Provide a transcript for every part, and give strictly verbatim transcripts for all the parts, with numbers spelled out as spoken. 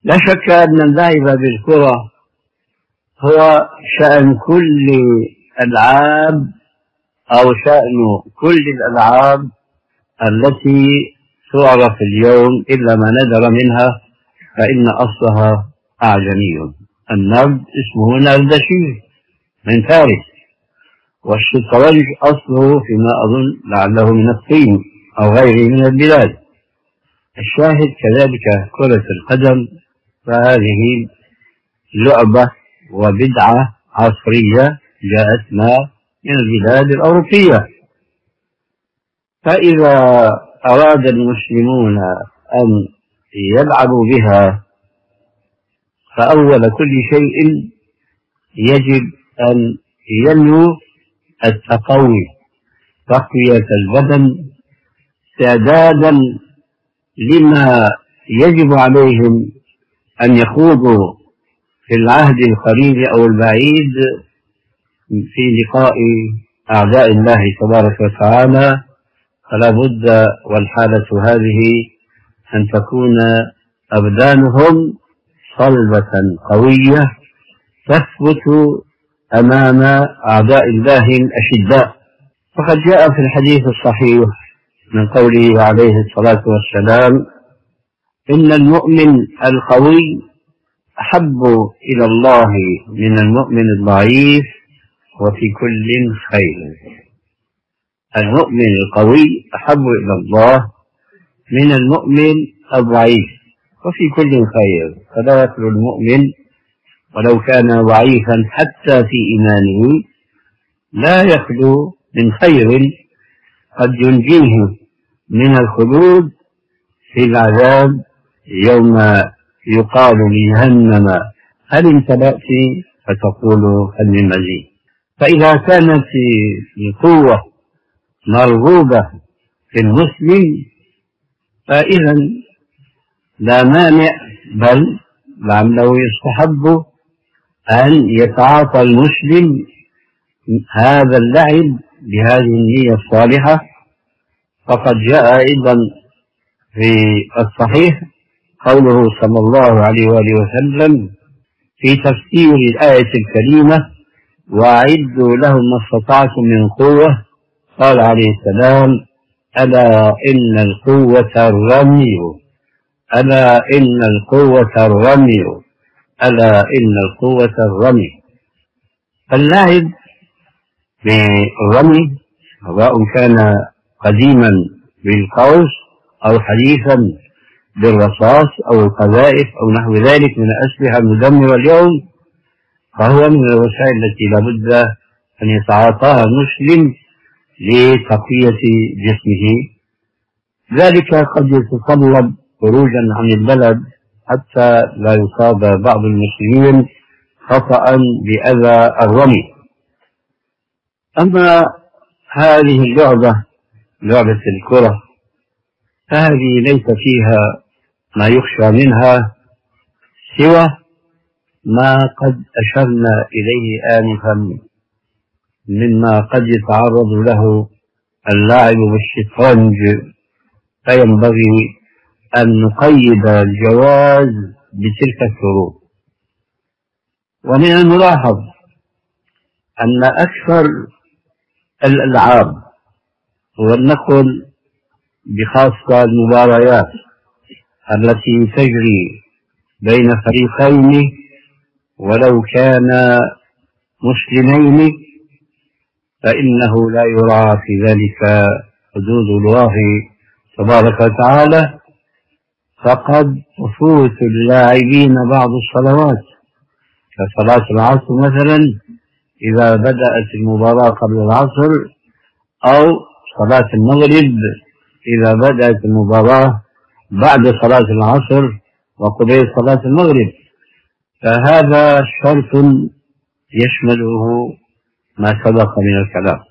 لا شك أن اللعب بالكرة هو شأن كل الألعاب أو شأن كل الألعاب التي تعرف اليوم، إلا ما ندر منها فإن أصلها أعجمي. النرد اسمه نردشي من فارس، والشطرنج أصله فيما أظن لعله من الصين أو غيره من البلاد. الشاهد كذلك كرة القدم، فهذه لعبة وبدعة عصرية جاءتنا من البلاد الأوروبية. فإذا أراد المسلمون أن يلعبوا بها فأول كل شيء يجب أن ينمو التقوي، تقوية البدن استعدادا لما يجب عليهم أن يخوضوا في العهد القريب أو البعيد في لقاء أعداء الله تبارك وتعالى. فلا بد والحالة هذه أن تكون أبدانهم صلبة قوية تثبت أمام أعداء الله الأشداء. فقد جاء في الحديث الصحيح من قوله عليه الصلاة والسلام: إن المؤمن القوي أحب إلى الله من المؤمن الضعيف وفي كل خير. المؤمن القوي أحب إلى الله من المؤمن الضعيف وفي كل خير. فلا يخلو المؤمن ولو كان ضعيفا حتى في إيمانه لا يخلو من خير قد ينجيه من الخلود في العذاب يوم يقال لجهنم هل امتلأت فتقول هل من مزيد. فإذا كانت القوة مرغوبة في المسلم فإذا لا مانع، بل لعله يستحب أن يتعاطى المسلم هذا اللعب بهذه النية الصالحة. فقد جاء أيضا في الصحيح قوله صلى الله عليه وآله وسلم في تفسير الآية الكريمة: وأعدوا لهم ما استطعتم من قوة. قال عليه السلام: ألا إن القوة الرمي، ألا إن القوة الرمي، ألا إن القوة الرمي. اللعب بالرمي سواء كان قديما بالقوس أو حديثا بالرصاص أو القذائف أو نحو ذلك من الأسلحة المدمرة اليوم، فهو من الوسائل التي لابد أن يتعاطاها المسلم لتقوية جسمه. ذلك قد يتطلب خروجا عن البلد حتى لا يصاب بعض المسلمين خطأ بأذى الرمي. أما هذه اللعبة، لعبة الكرة، فهذه ليس فيها ما يخشى منها سوى ما قد أشرنا إليه آنفا مما قد يتعرض له اللاعب بالشطرنج، فينبغي أن نقيد الجواز بتلك الشروط. ومن الملاحظ أن أكثر الألعاب، ولنقل بخاصة المباريات التي تجري بين فريقين ولو كان مسلمين، فإنه لا يراعى في ذلك حدود الله تبارك وتعالى، فقد تفوت اللاعبين بعض الصلوات كصلاة العصر مثلا إذا بدأت المباراة قبل العصر، أو صلاة المغرب إذا بدأت المباراة بعد صلاة العصر وقبيل صلاة المغرب. فهذا شرط يشمله ما سبق من الكلام.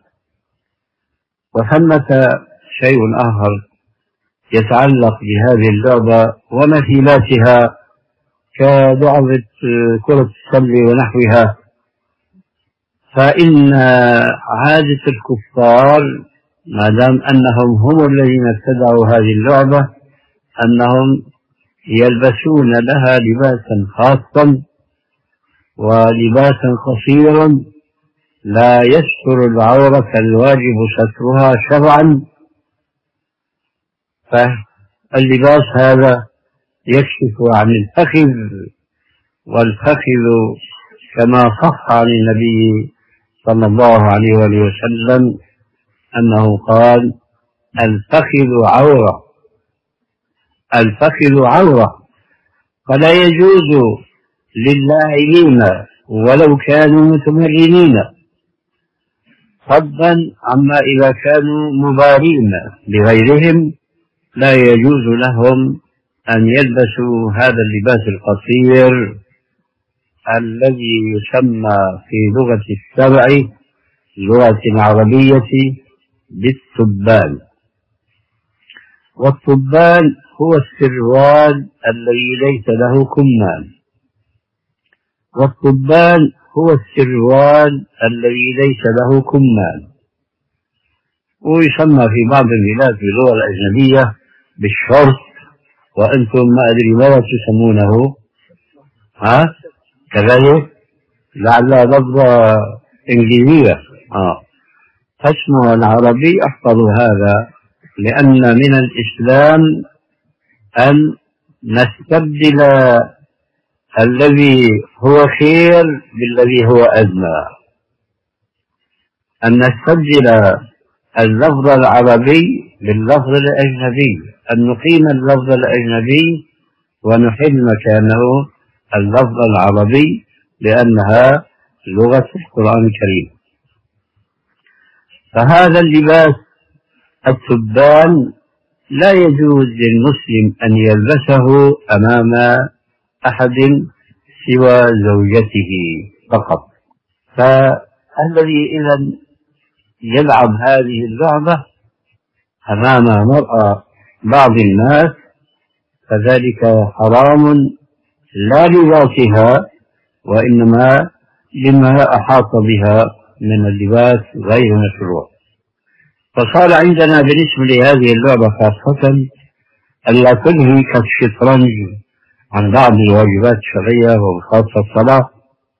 وثمة شيء آخر يتعلق بهذه اللعبة ومثيلاتها كلعبة كرة السلة ونحوها، فإن عادة الكفار ما دام أنهم هم الذين ابتدعوا هذه اللعبة أنهم يلبسون لها لباسا خاصا ولباسا قصيرا لا يستر العورة الواجب سترها شرعا، فاللباس هذا يكشف عن الفخذ، والفخذ كما صح عن النبي صلى الله عليه وسلم أنه قال: الفخذ عورة، الفخذ عورة. فلا يجوز للاعبين ولو كانوا متمرنين، فضلا عما إذا كانوا مبارين لغيرهم، لا يجوز لهم أن يلبسوا هذا اللباس القصير الذي يسمى في لغة السبع اللغة العربية بالثبان. والثبان هو السروال الذي ليس له كمام، والثبان هو السروال الذي ليس له كمام، ويسمى في بعض البلاد في اللغة الأجنبية بالشورت، وأنتم ما أدري ماذا تسمونه، ها كذلك لعلها لفظة إنجليزية. آه. فاسمه العربي احفظوا هذا، لأن من الإسلام أن نستبدل الذي هو خير بالذي هو أدنى، أن نستبدل اللفظ العربي باللفظ الأجنبي، أن نقيم اللفظ الأجنبي ونحل مكانه اللفظ العربي، لأنها لغة القرآن الكريم. فهذا اللباس الثبان لا يجوز للمسلم أن يلبسه أمام أحد سوى زوجته فقط. فالذي إذا يلعب هذه اللعبة أمام مرأة بعض الناس فذلك حرام، لا لذاتها وإنما لما أحاط بها من اللباس غير مشروع. فصار عندنا بالنسبة لهذه اللعبة خاصة ألا تنهي كالشطرنج عن بعض الواجبات الشرعية وخاصة الصلاة.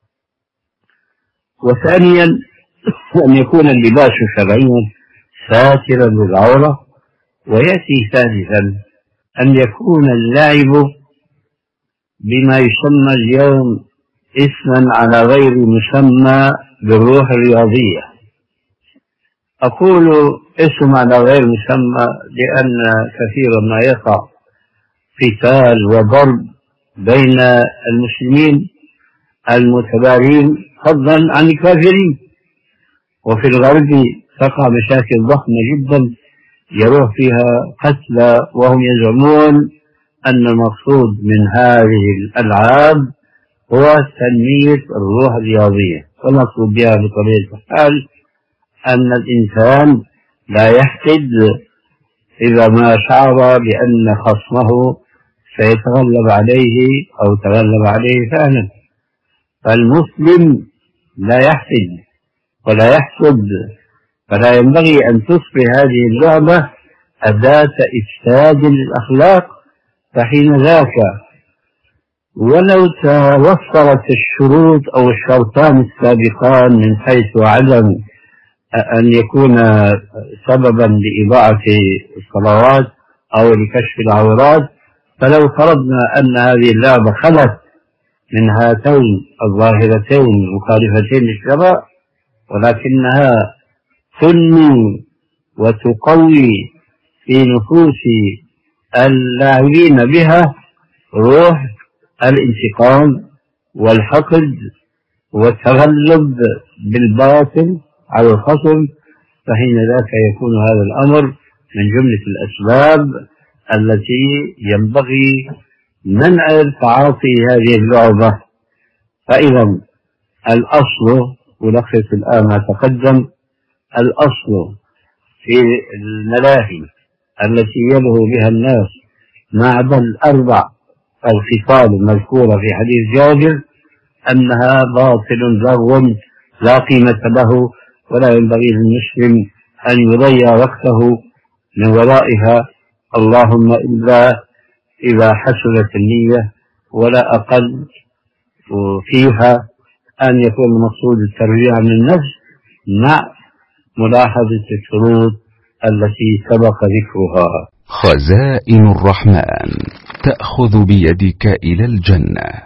وثانيا أن يكون اللباس شرعيا ساترا للعورة. ويأتي ثالثا أن يكون اللعب بما يسمى اليوم اسما على غير مسمى بالروح الرياضية. أقول اسم على غير مسمى لأن كثيرا ما يقع قتال وضرب بين المسلمين المتبارين فضلا عن الكافرين، وفي الغرب تقع مشاكل ضخمة جدا يروح فيها قتلى، وهم يزعمون أن المقصود من هذه الألعاب هو تنمية الروح الرياضية، والمقصود بها بطبيعة الحال أن الإنسان لا يحقد إذا ما شعر بأن خصمه سيتغلب عليه أو تغلب عليه فعلا. فالمسلم لا يحقد ولا يحسد، فلا ينبغي أن تصبح هذه اللعبة أداة إفساد للأخلاق. فحين ذاك ولو توفرت الشروط أو الشرطان السابقان من حيث عدم أن يكون سببا لإضاعة الصلوات أو لكشف العورات، فلو فرضنا أن هذه اللعبة خلت من هاتين الظاهرتين المخالفتين للشرع، ولكنها تنمي وتقوي في نفوس اللاعبين بها روح الانتقام والحقد والتغلب بالباطل على الخصم، فحين ذاك يكون هذا الأمر من جملة الأسباب التي ينبغي منع تعاطي هذه اللعبة. فإذا الأصل، ألخص الآن ما تقدم، الأصل في الملاهي التي يلهو بها الناس ما عدا الأربع الخصال المذكورة في حديث جابر أنها باطل لغو لا قيمة له، ولا ينبغي للمسلم أن يضيع وقته من ورائها، اللهم إلا إذا حسنت النية، ولا أقل فيها أن يكون المقصود التربية عن النفس مع ملاحظة الشروط التي سبق ذكرها. خزائن الرحمن تأخذ بيدك إلى الجنة.